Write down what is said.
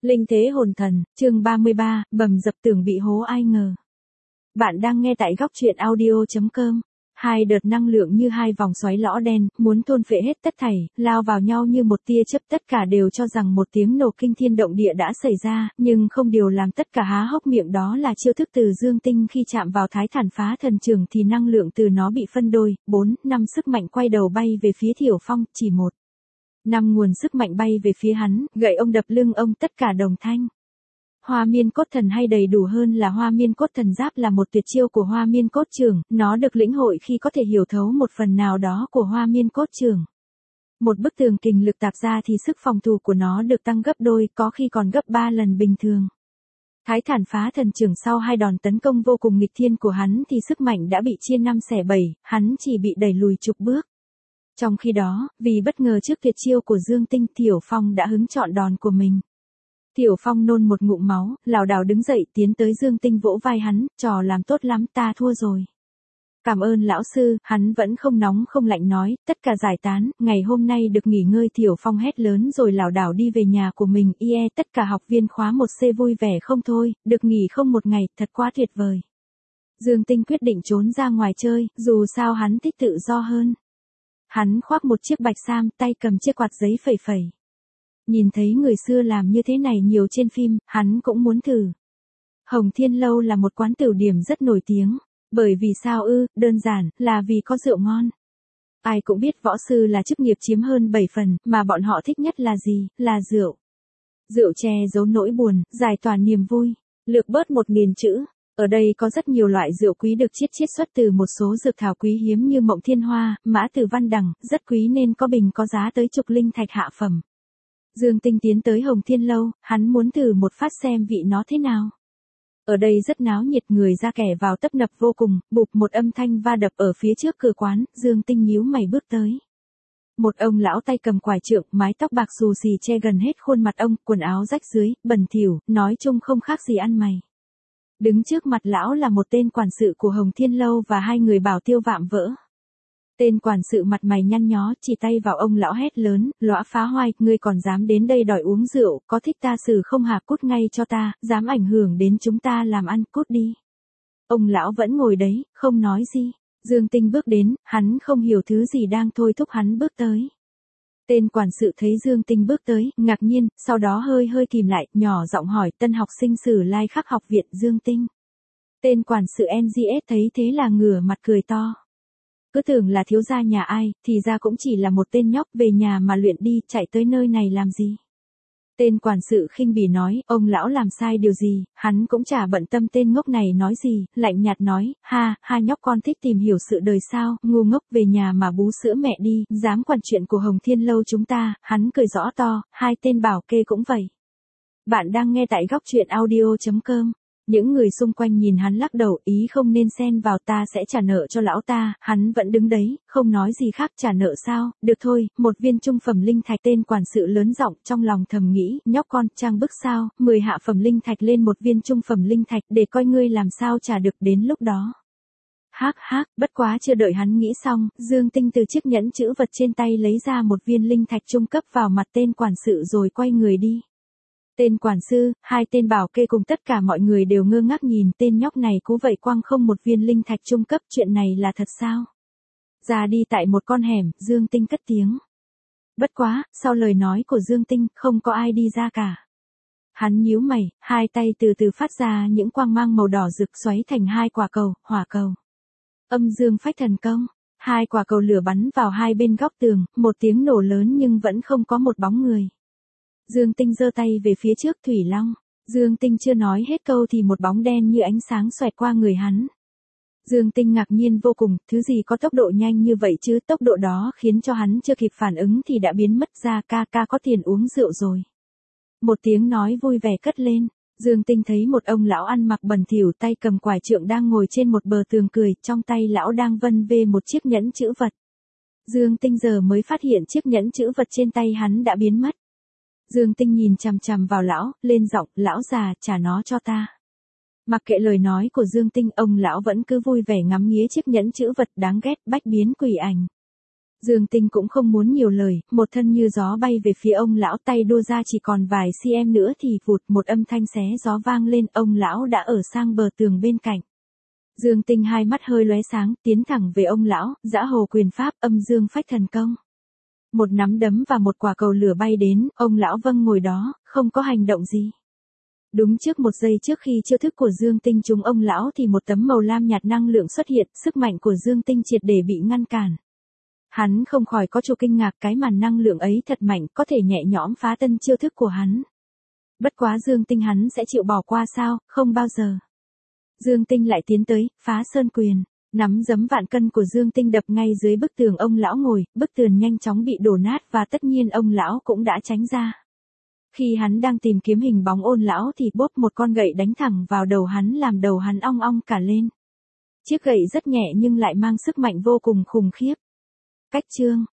Linh thế hồn thần, chương 33, bầm dập tưởng bị hố ai ngờ. Bạn đang nghe tại góc truyện audio.com. Hai đợt năng lượng như hai vòng xoáy lõ đen, muốn thôn phệ hết tất thảy, lao vào nhau như một tia chớp, tất cả đều cho rằng một tiếng nổ kinh thiên động địa đã xảy ra, nhưng không điều làm tất cả há hốc miệng đó là chiêu thức từ Dương Tinh khi chạm vào Thái Thản Phá Thần Chưởng thì năng lượng từ nó bị phân đôi, 4, 5 sức mạnh quay đầu bay về phía Thiểu Phong, chỉ 1. 5 nguồn sức mạnh bay về phía hắn, gậy ông đập lưng ông tất cả đồng thanh. Hoa miên cốt thần hay đầy đủ hơn là hoa miên cốt thần giáp là một tuyệt chiêu của hoa miên cốt trưởng, nó được lĩnh hội khi có thể hiểu thấu một phần nào đó của hoa miên cốt trưởng. Một bức tường kình lực tạp ra thì sức phòng thủ của nó được tăng gấp đôi, có khi còn gấp 3 lần bình thường. Thái Thản Phá Thần Chưởng sau hai đòn tấn công vô cùng nghịch thiên của hắn thì sức mạnh đã bị chia 5 xẻ 7, hắn chỉ bị đẩy lùi chục bước. Trong khi đó, vì bất ngờ trước tuyệt chiêu của Dương Tinh, Thiểu Phong đã hứng chọn đòn của mình. Thiểu Phong nôn một ngụm máu, lảo đảo đứng dậy tiến tới Dương Tinh vỗ vai hắn, trò làm tốt lắm, ta thua rồi. Cảm ơn lão sư, hắn vẫn không nóng không lạnh nói, tất cả giải tán, ngày hôm nay được nghỉ ngơi. Thiểu Phong hét lớn rồi lảo đảo đi về nhà của mình. Tất cả học viên khóa 1C vui vẻ không thôi, được nghỉ không một ngày, thật quá tuyệt vời. Dương Tinh quyết định trốn ra ngoài chơi, dù sao hắn thích tự do hơn. Hắn khoác một chiếc bạch sam, tay cầm chiếc quạt giấy phẩy phẩy. Nhìn thấy người xưa làm như thế này nhiều trên phim, hắn cũng muốn thử. Hồng Thiên Lâu là một quán tiểu điểm rất nổi tiếng. Bởi vì sao ư? Đơn giản, là vì có rượu ngon. Ai cũng biết võ sư là chức nghiệp chiếm hơn 7 phần, mà bọn họ thích nhất là gì? Là rượu. Rượu che giấu nỗi buồn, giải tỏa niềm vui. Lược bớt 1000 chữ. Ở đây có rất nhiều loại rượu quý được chiết xuất từ một số dược thảo quý hiếm như mộng thiên hoa, mã tử văn đằng, rất quý nên có bình có giá tới chục linh thạch hạ phẩm. Dương Tinh tiến tới Hồng Thiên Lâu, hắn muốn thử một phát xem vị nó thế nào. Ở đây rất náo nhiệt, người ra kẻ vào tấp nập vô cùng, bụp một âm thanh va đập ở phía trước cửa quán, Dương Tinh nhíu mày bước tới. Một ông lão tay cầm quải trượng, mái tóc bạc xù xì che gần hết khuôn mặt ông, quần áo rách dưới, bẩn thỉu, nói chung không khác gì ăn mày. Đứng trước mặt lão là một tên quản sự của Hồng Thiên Lâu và hai người bảo tiêu vạm vỡ. Tên quản sự mặt mày nhăn nhó, chỉ tay vào ông lão hét lớn, lõa phá hoai, ngươi còn dám đến đây đòi uống rượu, có thích ta xử không hả, cút ngay cho ta, dám ảnh hưởng đến chúng ta làm ăn, cút đi. Ông lão vẫn ngồi đấy, không nói gì. Dương Tinh bước đến, hắn không hiểu thứ gì đang thôi thúc hắn bước tới. Tên quản sự thấy Dương Tinh bước tới, ngạc nhiên, sau đó hơi kìm lại, nhỏ giọng hỏi, tân học sinh Sử Lai Khắc học viện Dương Tinh. Tên quản sự NGS thấy thế là ngửa mặt cười to. Cứ tưởng là thiếu gia nhà ai, thì ra cũng chỉ là một tên nhóc, về nhà mà luyện đi, chạy tới nơi này làm gì. Tên quản sự khinh bỉ nói, ông lão làm sai điều gì, hắn cũng chả bận tâm tên ngốc này nói gì, lạnh nhạt nói, ha, nhóc con thích tìm hiểu sự đời sao, ngu ngốc, về nhà mà bú sữa mẹ đi, dám quản chuyện của Hồng Thiên Lâu chúng ta. Hắn cười rõ to, hai tên bảo kê cũng vậy. Bạn đang nghe tại góc truyện audio.com. Những người xung quanh nhìn hắn lắc đầu, ý không nên xen vào, ta sẽ trả nợ cho lão ta. Hắn vẫn đứng đấy, không nói gì khác. Trả nợ sao, được thôi, 1 viên trung phẩm linh thạch. Tên quản sự lớn giọng, trong lòng thầm nghĩ, nhóc con, trang bức sao, 10 hạ phẩm linh thạch lên 1 viên trung phẩm linh thạch, để coi ngươi làm sao trả được đến lúc đó. Hắc, bất quá chưa đợi hắn nghĩ xong, Dương Tinh từ chiếc nhẫn chữ vật trên tay lấy ra 1 viên linh thạch trung cấp vào mặt tên quản sự rồi quay người đi. Tên quản sư, hai tên bảo kê cùng tất cả mọi người đều ngơ ngác nhìn tên nhóc này cố vậy quăng không 1 viên linh thạch trung cấp, chuyện này là thật sao? Ra đi tại một con hẻm, Dương Tinh cất tiếng. Bất quá, sau lời nói của Dương Tinh, không có ai đi ra cả. Hắn nhíu mày, hai tay từ từ phát ra những quang mang màu đỏ rực xoáy thành 2 quả cầu, hỏa cầu. Âm dương phách thần công, 2 quả cầu lửa bắn vào hai bên góc tường, một tiếng nổ lớn nhưng vẫn không có một bóng người. Dương Tinh giơ tay về phía trước, Thủy Long. Dương Tinh chưa nói hết câu thì một bóng đen như ánh sáng xoẹt qua người hắn. Dương Tinh ngạc nhiên vô cùng, thứ gì có tốc độ nhanh như vậy chứ, tốc độ đó khiến cho hắn chưa kịp phản ứng thì đã biến mất ra. Ca có tiền uống rượu rồi. Một tiếng nói vui vẻ cất lên. Dương Tinh thấy một ông lão ăn mặc bẩn thỉu, tay cầm quải trượng đang ngồi trên một bờ tường cười, trong tay lão đang vân vê một chiếc nhẫn chữ vật. Dương Tinh giờ mới phát hiện chiếc nhẫn chữ vật trên tay hắn đã biến mất. Dương Tinh nhìn chằm chằm vào lão, lên giọng, lão già, trả nó cho ta. Mặc kệ lời nói của Dương Tinh, ông lão vẫn cứ vui vẻ ngắm nghía chiếc nhẫn chữ vật đáng ghét, bách biến quỷ ảnh. Dương Tinh cũng không muốn nhiều lời, một thân như gió bay về phía ông lão, tay đua ra chỉ còn vài cm nữa thì vụt một âm thanh xé gió vang lên, ông lão đã ở sang bờ tường bên cạnh. Dương Tinh hai mắt hơi lóe sáng, tiến thẳng về ông lão, dã hồ quyền pháp, âm dương phách thần công. Một nắm đấm và một quả cầu lửa bay đến, ông lão vâng ngồi đó, không có hành động gì. Đúng trước một giây trước khi chiêu thức của Dương Tinh trúng ông lão thì một tấm màu lam nhạt năng lượng xuất hiện, sức mạnh của Dương Tinh triệt để bị ngăn cản. Hắn không khỏi có chút kinh ngạc, cái màn năng lượng ấy thật mạnh, có thể nhẹ nhõm phá tân chiêu thức của hắn. Bất quá Dương Tinh hắn sẽ chịu bỏ qua sao, không bao giờ. Dương Tinh lại tiến tới, phá sơn quyền, nắm giấm vạn cân của Dương Tinh đập ngay dưới bức tường ông lão ngồi, bức tường nhanh chóng bị đổ nát và tất nhiên ông lão cũng đã tránh ra. Khi hắn đang tìm kiếm hình bóng Ôn lão thì bốp một con gậy đánh thẳng vào đầu hắn làm đầu hắn ong ong cả lên. Chiếc gậy rất nhẹ nhưng lại mang sức mạnh vô cùng khủng khiếp. Cách chương